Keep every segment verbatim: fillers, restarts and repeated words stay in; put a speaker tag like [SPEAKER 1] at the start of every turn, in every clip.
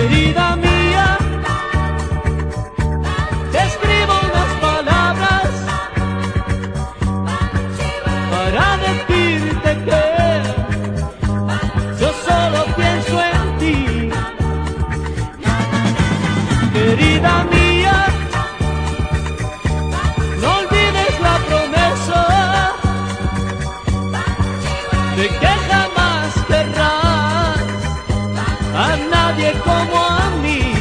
[SPEAKER 1] Querida mía, te escribo unas palabras para decirte que yo solo pienso en ti. Querida mía, no olvides la promesa de que jamás querrás a nadie como a mí.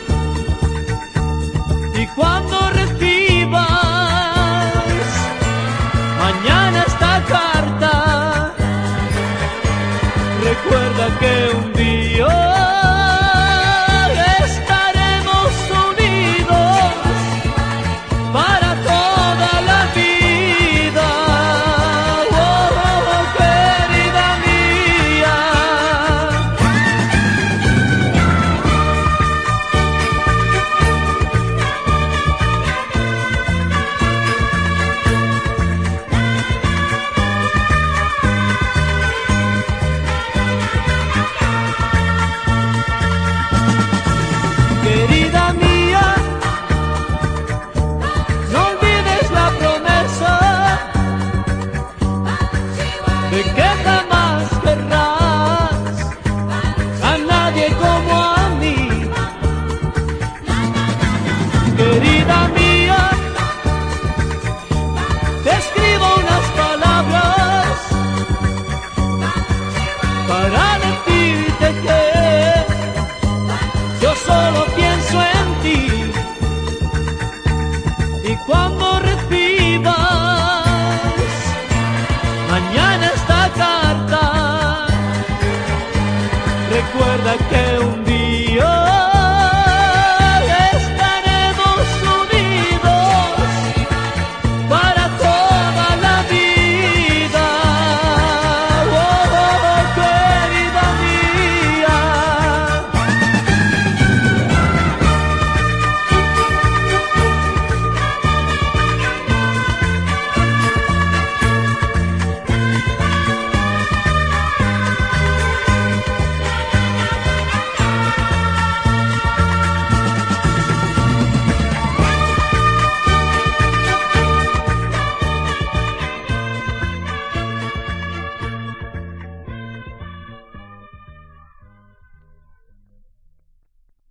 [SPEAKER 1] Y cuando recibas mañana esta carta, recuerda que un día estaremos unidos para toda la vida. Oh, oh, oh, querida mía. Querida mía, no olvides la promesa de que jamás querrás a nadie como a mí. Querida mía, te escribo unas palabras para decirte que yo solo pienso en ti. Y cuando recibas mañana esta carta, recuerda que